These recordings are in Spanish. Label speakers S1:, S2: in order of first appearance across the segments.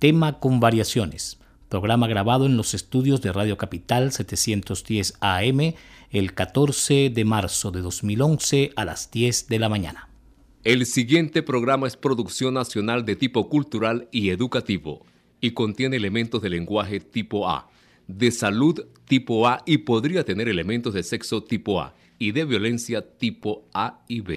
S1: Tema con variaciones, programa grabado en los estudios de Radio Capital 710 AM el 14 de marzo de 2011 a las 10 de la mañana.
S2: El siguiente programa es producción nacional de tipo cultural y educativo y contiene elementos de lenguaje tipo A, de salud tipo A y podría tener elementos de sexo tipo A y de violencia tipo A y B.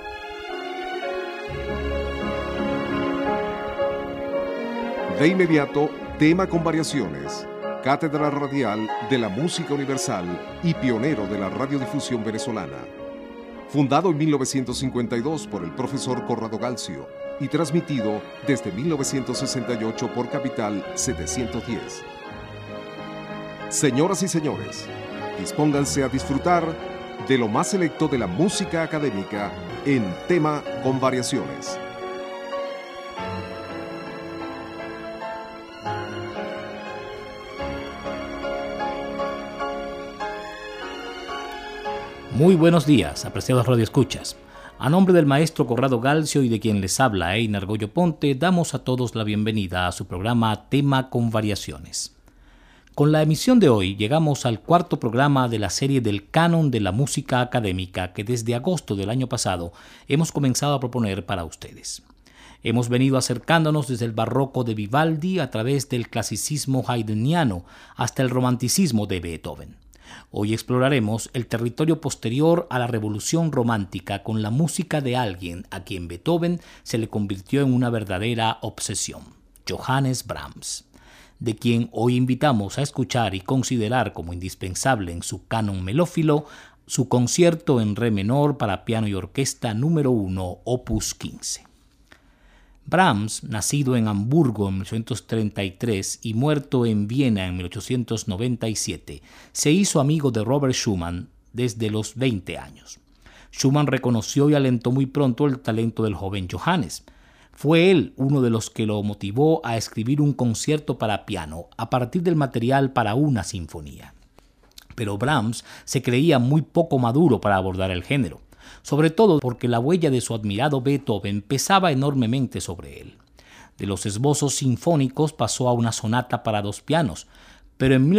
S3: De inmediato, tema con variaciones. Cátedra Radial de la Música Universal y pionero de la radiodifusión venezolana. Fundado en 1952 por el profesor Corrado Galcio y transmitido desde 1968 por Capital 710. Señoras y señores, dispónganse a disfrutar de lo más selecto de la música académica en Tema con Variaciones.
S1: Muy buenos días, apreciados radioescuchas. A nombre del maestro Corrado Galcio y de quien les habla Einar Goyo Ponte, damos a todos la bienvenida a su programa Tema con Variaciones. Con la emisión de hoy llegamos al cuarto programa de la serie del Canon de la Música Académica que desde agosto del año pasado hemos comenzado a proponer para ustedes. Hemos venido acercándonos desde el barroco de Vivaldi a través del clasicismo haydniano hasta el romanticismo de Beethoven. Hoy exploraremos el territorio posterior a la Revolución Romántica con la música de alguien a quien Beethoven se le convirtió en una verdadera obsesión, Johannes Brahms, de quien hoy invitamos a escuchar y considerar como indispensable en su canon melófilo su concierto en re menor para piano y orquesta número 1, opus 15. Brahms, nacido en Hamburgo en 1833 y muerto en Viena en 1897, se hizo amigo de Robert Schumann desde los 20 años. Schumann reconoció y alentó muy pronto el talento del joven Johannes. Fue él uno de los que lo motivó a escribir un concierto para piano a partir del material para una sinfonía. Pero Brahms se creía muy poco maduro para abordar el género, sobre todo porque la huella de su admirado Beethoven pesaba enormemente sobre él. De los esbozos sinfónicos pasó a una sonata para 2 pianos, pero en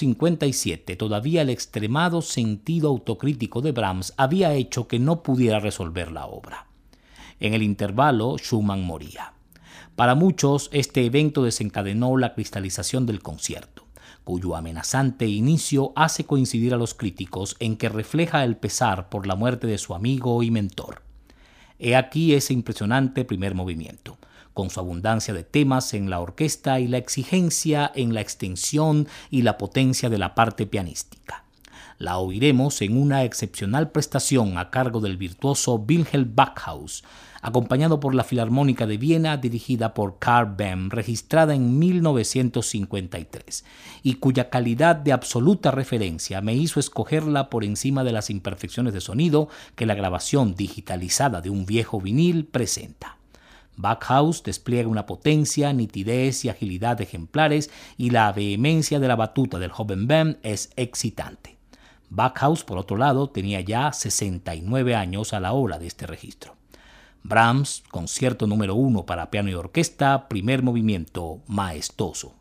S1: 1857 todavía el extremado sentido autocrítico de Brahms había hecho que no pudiera resolver la obra. En el intervalo, Schumann moría. Para muchos, este evento desencadenó la cristalización del concierto, cuyo amenazante inicio hace coincidir a los críticos en que refleja el pesar por la muerte de su amigo y mentor. He aquí ese impresionante primer movimiento, con su abundancia de temas en la orquesta y la exigencia en la extensión y la potencia de la parte pianística. La oiremos en una excepcional prestación a cargo del virtuoso Wilhelm Backhaus, acompañado por la Filarmónica de Viena dirigida por Karl Böhm, registrada en 1953, y cuya calidad de absoluta referencia me hizo escogerla por encima de las imperfecciones de sonido que la grabación digitalizada de un viejo vinil presenta. Backhaus despliega una potencia, nitidez y agilidad ejemplares, y la vehemencia de la batuta del joven Böhm es excitante. Backhaus, por otro lado, tenía ya 69 años a la hora de este registro. Brahms, concierto número 1 para piano y orquesta, primer movimiento, maestoso.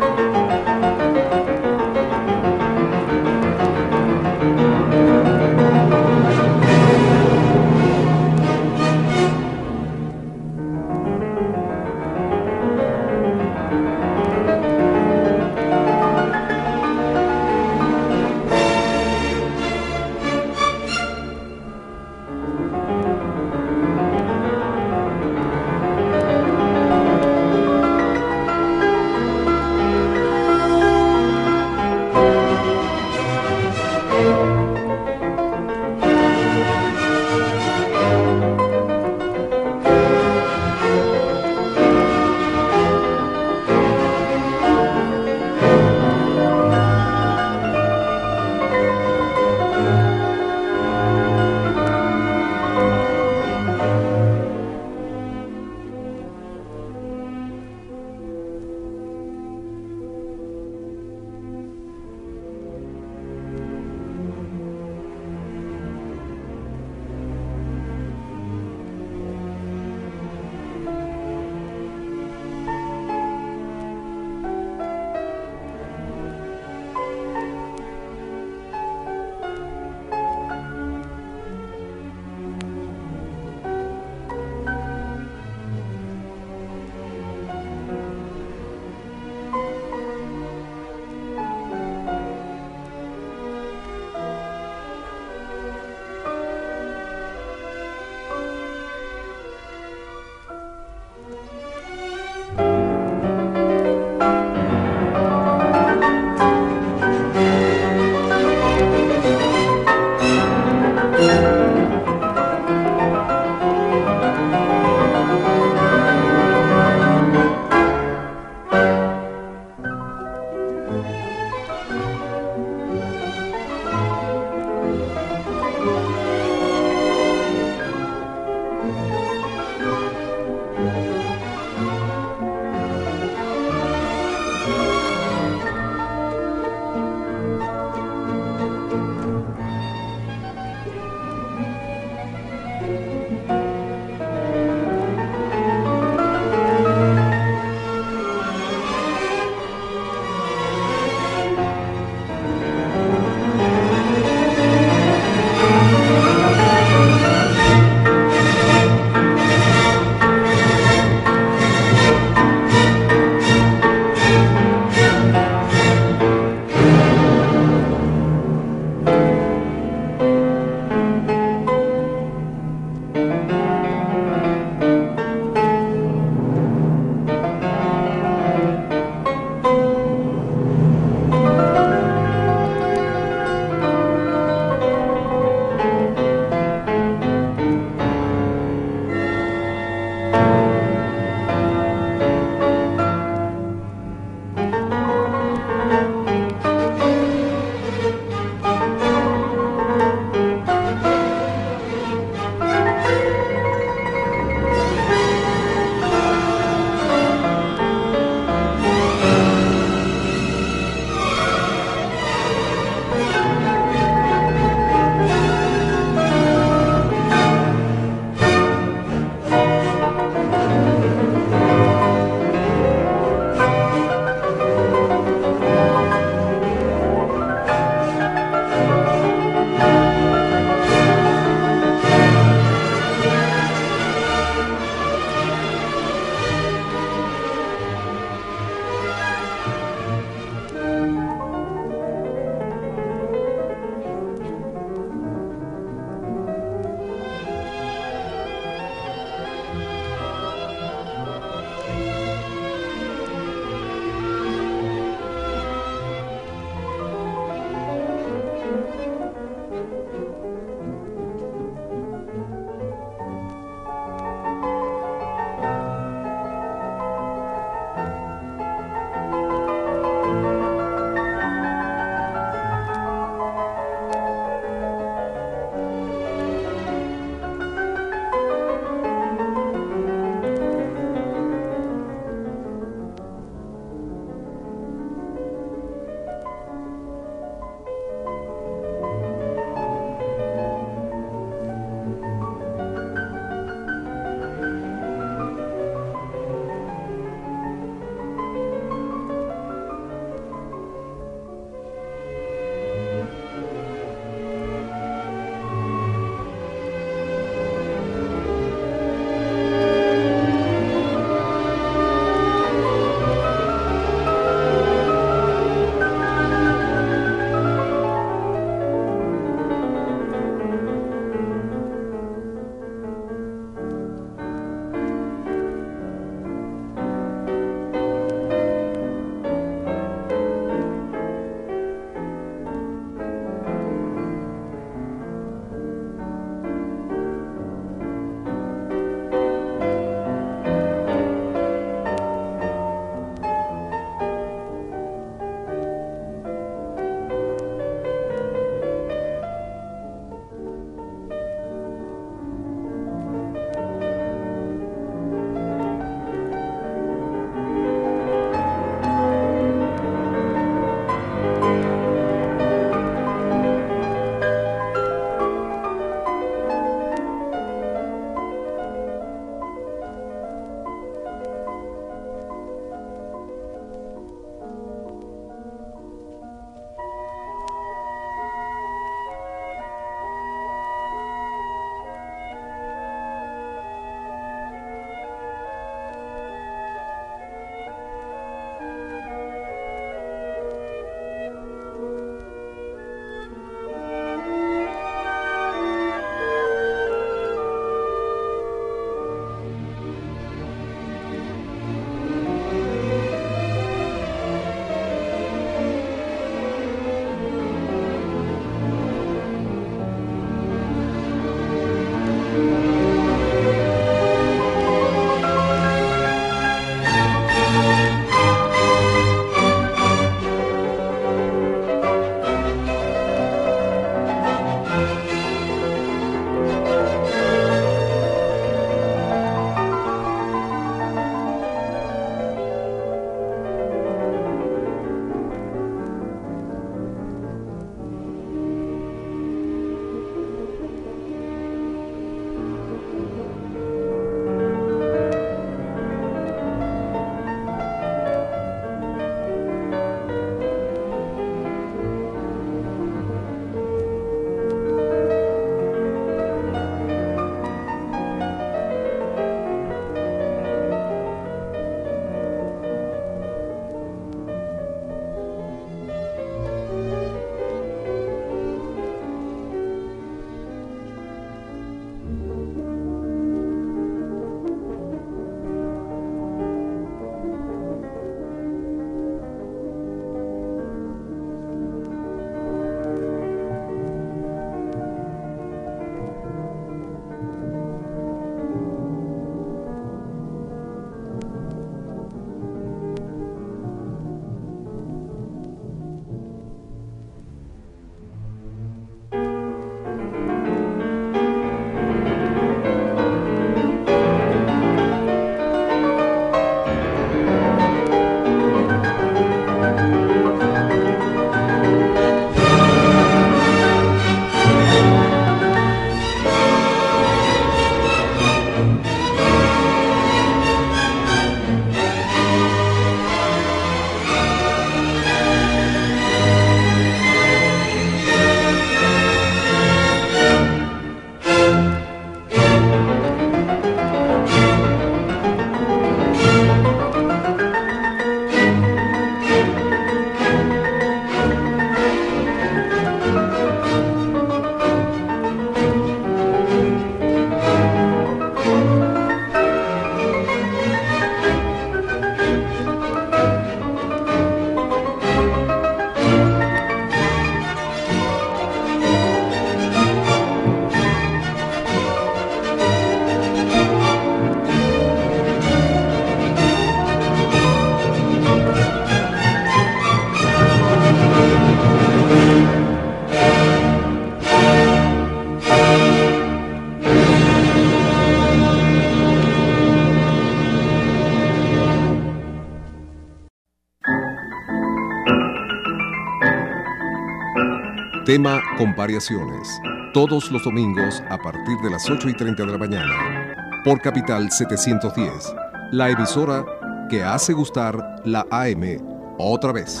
S3: Tema con variaciones. Todos los domingos a partir de las 8:30 de la mañana. Por Capital 710. La emisora que hace gustar la AM otra vez.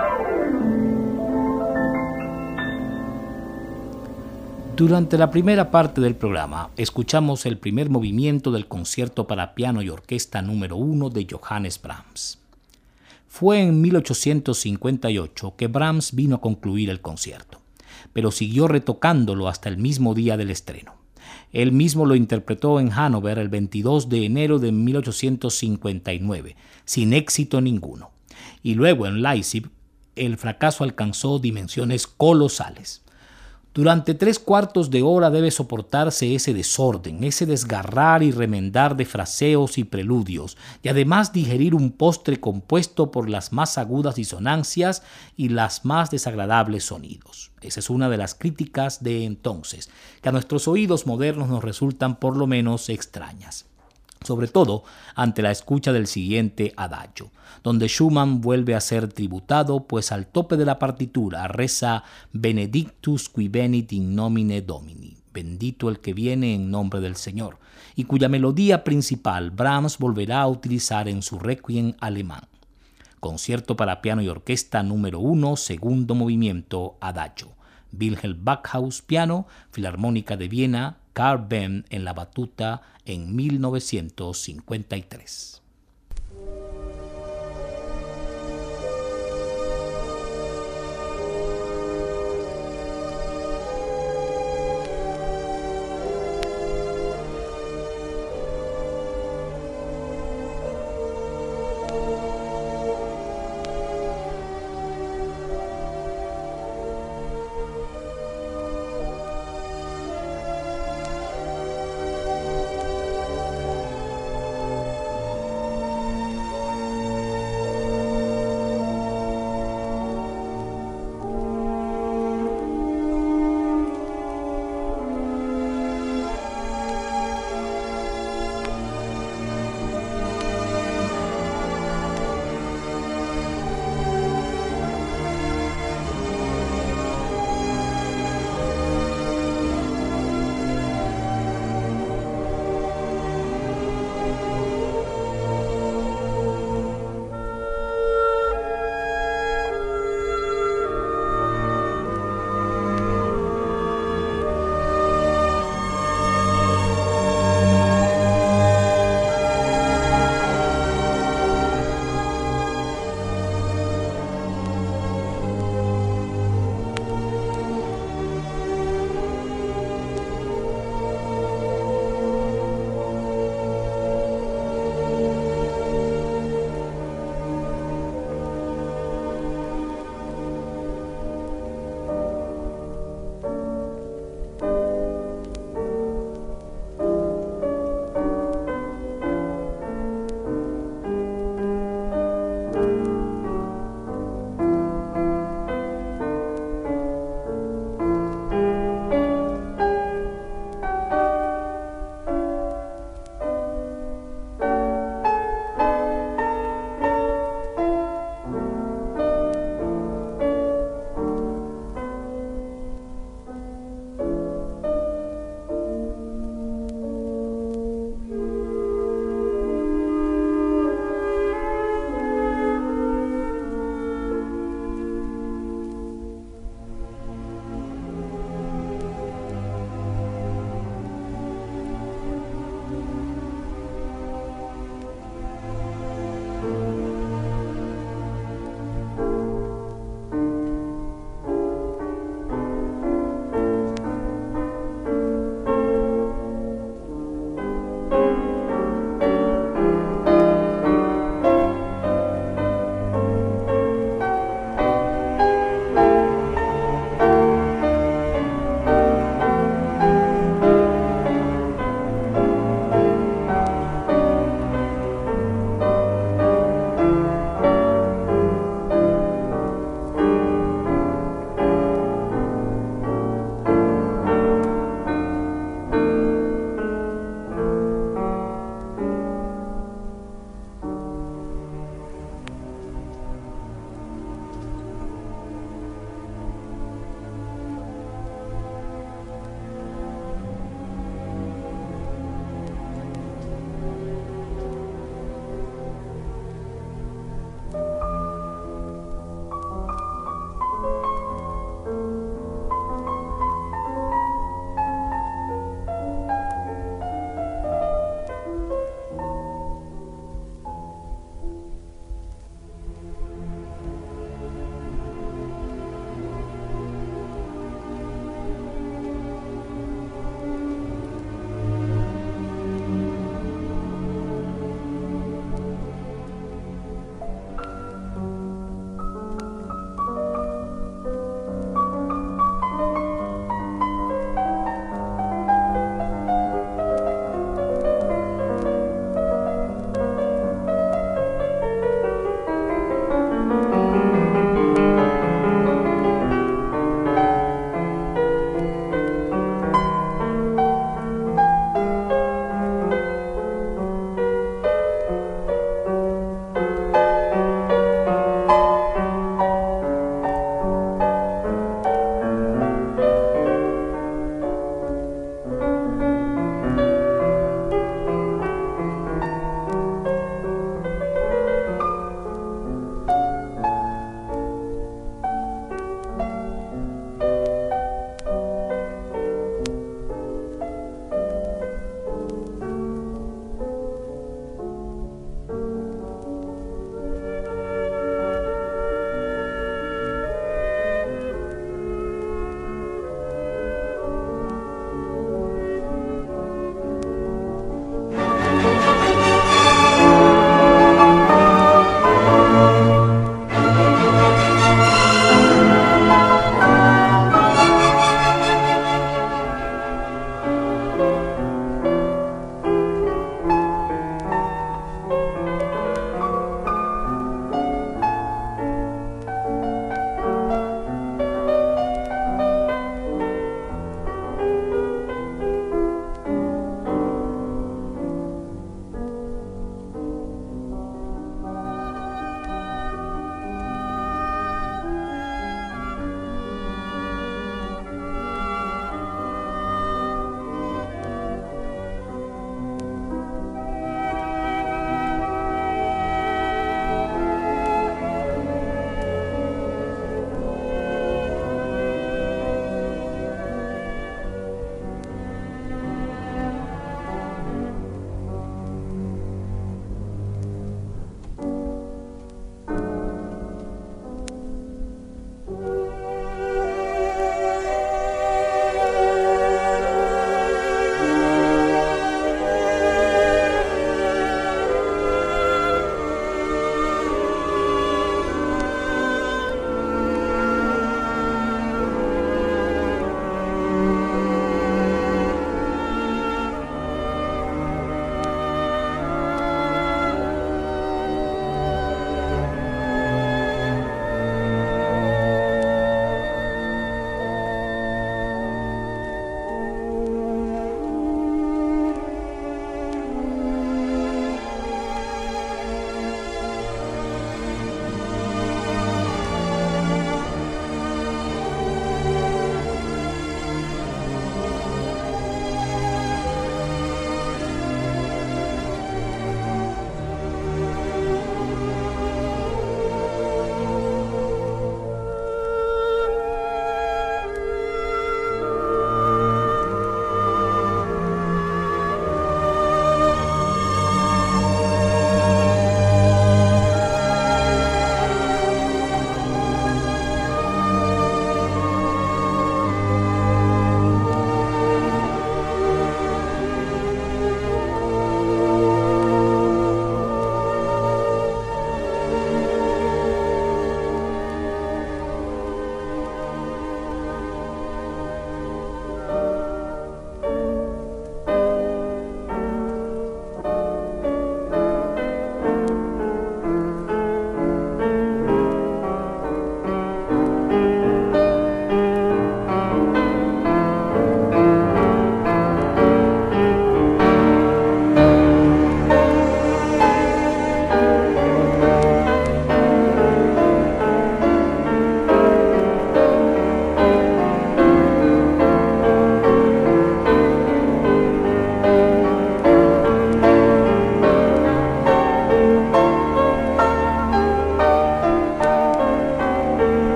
S1: Durante la primera parte del programa, escuchamos el primer movimiento del concierto para piano y orquesta número 1 de Johannes Brahms. Fue en 1858 que Brahms vino a concluir el concierto, pero siguió retocándolo hasta el mismo día del estreno. Él mismo lo interpretó en Hannover el 22 de enero de 1859, sin éxito ninguno. Y luego en Leipzig, el fracaso alcanzó dimensiones colosales. Durante 3/4 de hora debe soportarse ese desorden, ese desgarrar y remendar de fraseos y preludios, y además digerir un postre compuesto por las más agudas disonancias y las más desagradables sonidos. Esa es una de las críticas de entonces, que a nuestros oídos modernos nos resultan por lo menos extrañas. Sobre todo ante la escucha del siguiente adagio, donde Schumann vuelve a ser tributado, pues al tope de la partitura reza Benedictus qui venit in nomine Domini, bendito el que viene en nombre del Señor, y cuya melodía principal Brahms volverá a utilizar en su requiem alemán. Concierto para piano y orquesta número 1, segundo movimiento, adagio. Wilhelm Backhaus, piano, Filarmónica de Viena, Carl Benn en la batuta en 1953.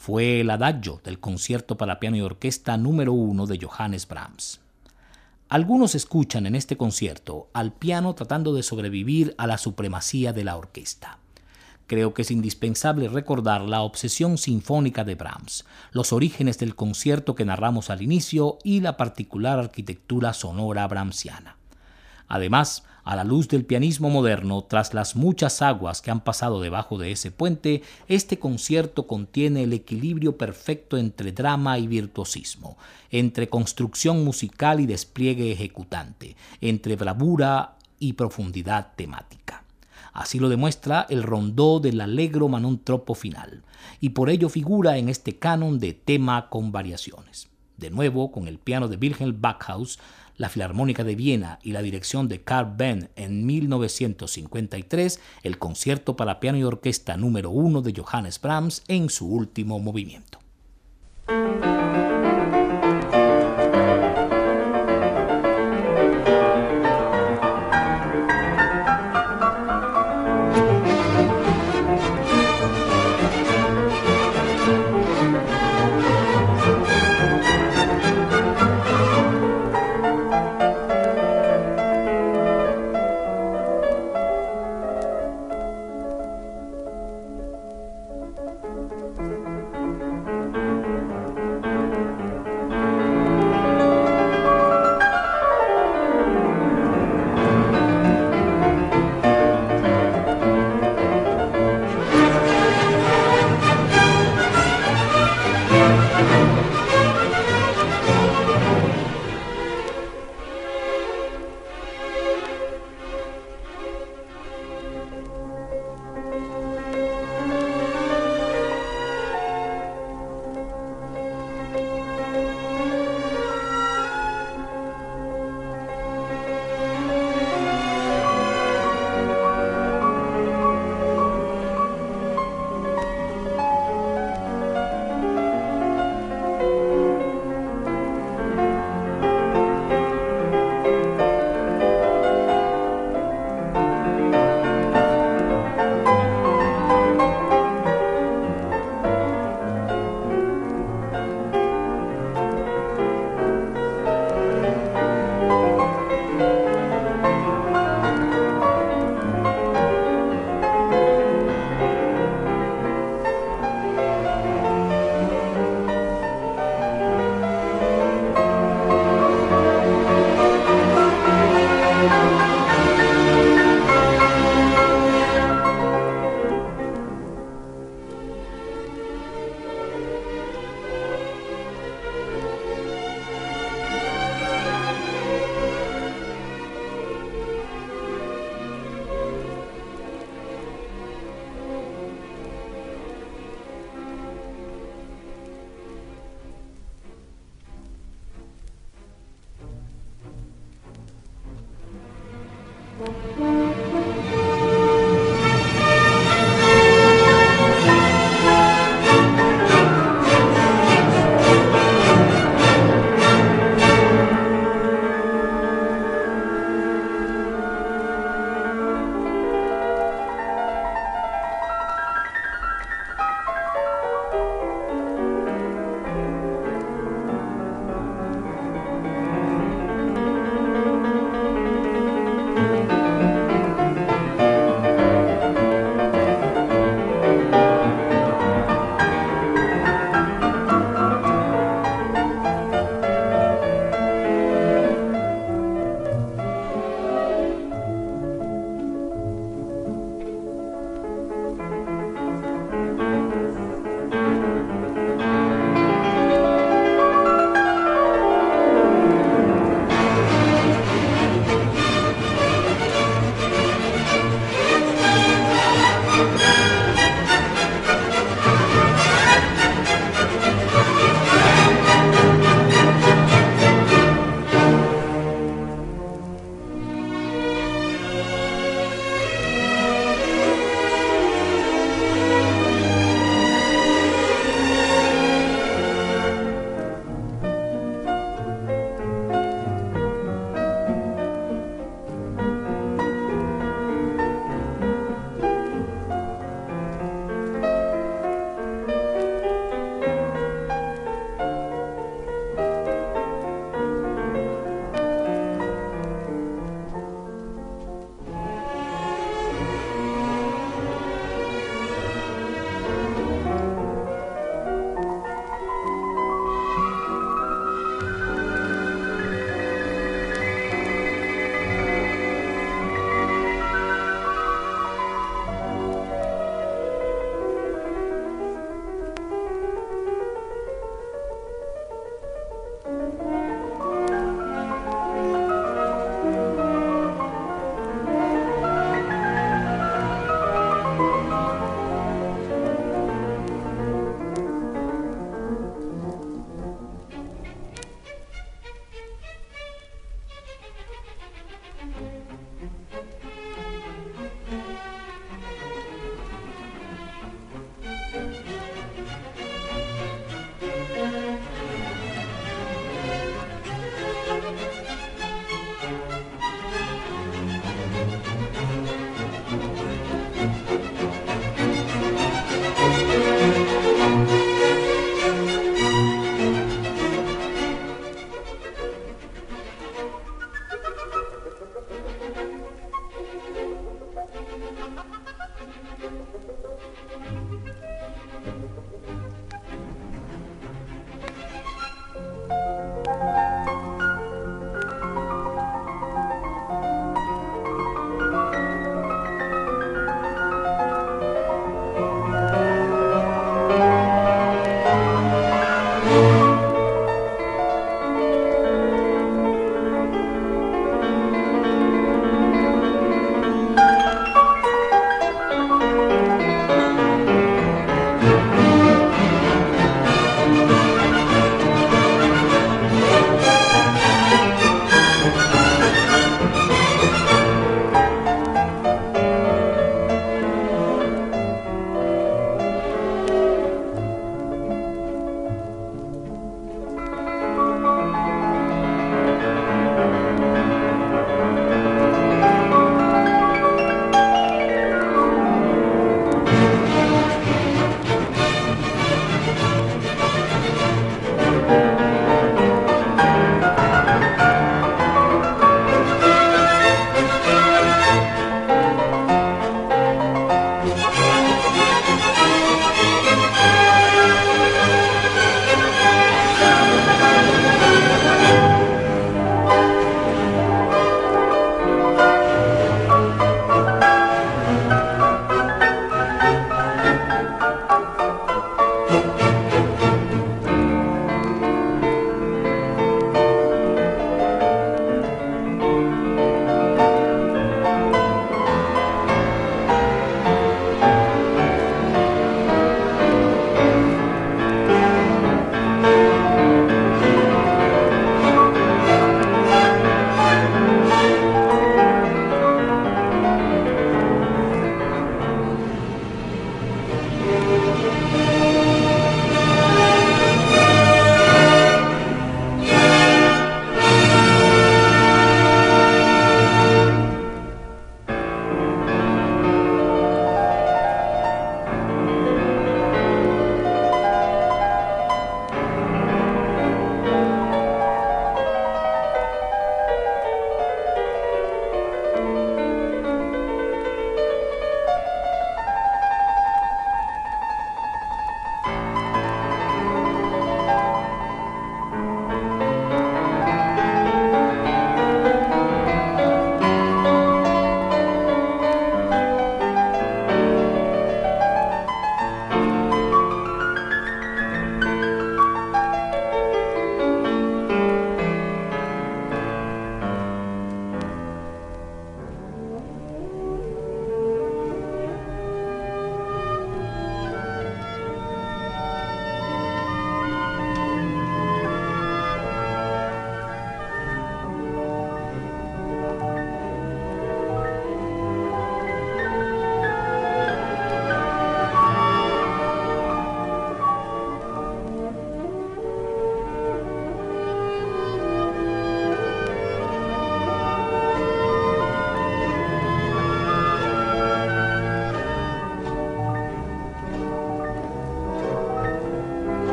S1: fue el adagio del concierto para piano y orquesta número 1 de Johannes Brahms. Algunos escuchan en este concierto al piano tratando de sobrevivir a la supremacía de la orquesta. Creo que es indispensable recordar la obsesión sinfónica de Brahms, los orígenes del concierto que narramos al inicio y la particular arquitectura sonora brahmsiana. Además, a la luz del pianismo moderno, tras las muchas aguas que han pasado debajo de ese puente, este concierto contiene el equilibrio perfecto entre drama y virtuosismo, entre construcción musical y despliegue ejecutante, entre bravura y profundidad temática. Así lo demuestra el rondó del Allegro ma non troppo final, y por ello figura en este canon de tema con variaciones. De nuevo, con el piano de Wilhelm Backhaus, la Filarmónica de Viena y la dirección de Carl Benn en 1953, el concierto para piano y orquesta número 1 de Johannes Brahms en su último movimiento.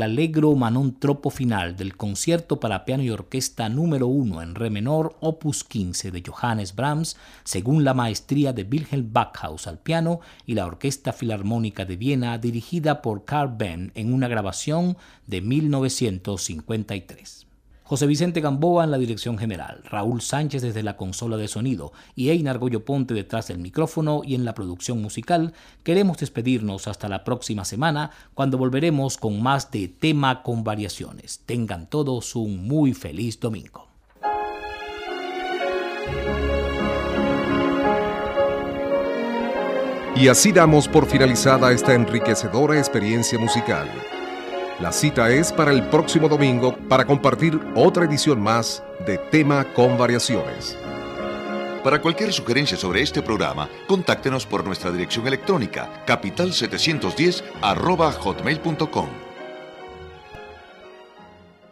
S1: Allegro ma non troppo final del concierto para piano y orquesta número 1 en re menor, opus 15 de Johannes Brahms, según la maestría de Wilhelm Backhaus al piano y la Orquesta Filarmónica de Viena, dirigida por Carl Benn en una grabación de 1953. José Vicente Gamboa en la dirección general, Raúl Sánchez desde la consola de sonido y Einar Goyo Ponte detrás del micrófono y en la producción musical, queremos despedirnos hasta la próxima semana, cuando volveremos con más de Tema con Variaciones. Tengan todos un muy feliz domingo.
S3: Y así damos por finalizada esta enriquecedora experiencia musical. La cita es para el próximo domingo para compartir otra edición más de Tema con Variaciones.
S4: Para cualquier sugerencia sobre este programa, contáctenos por nuestra dirección electrónica capital710@hotmail.com.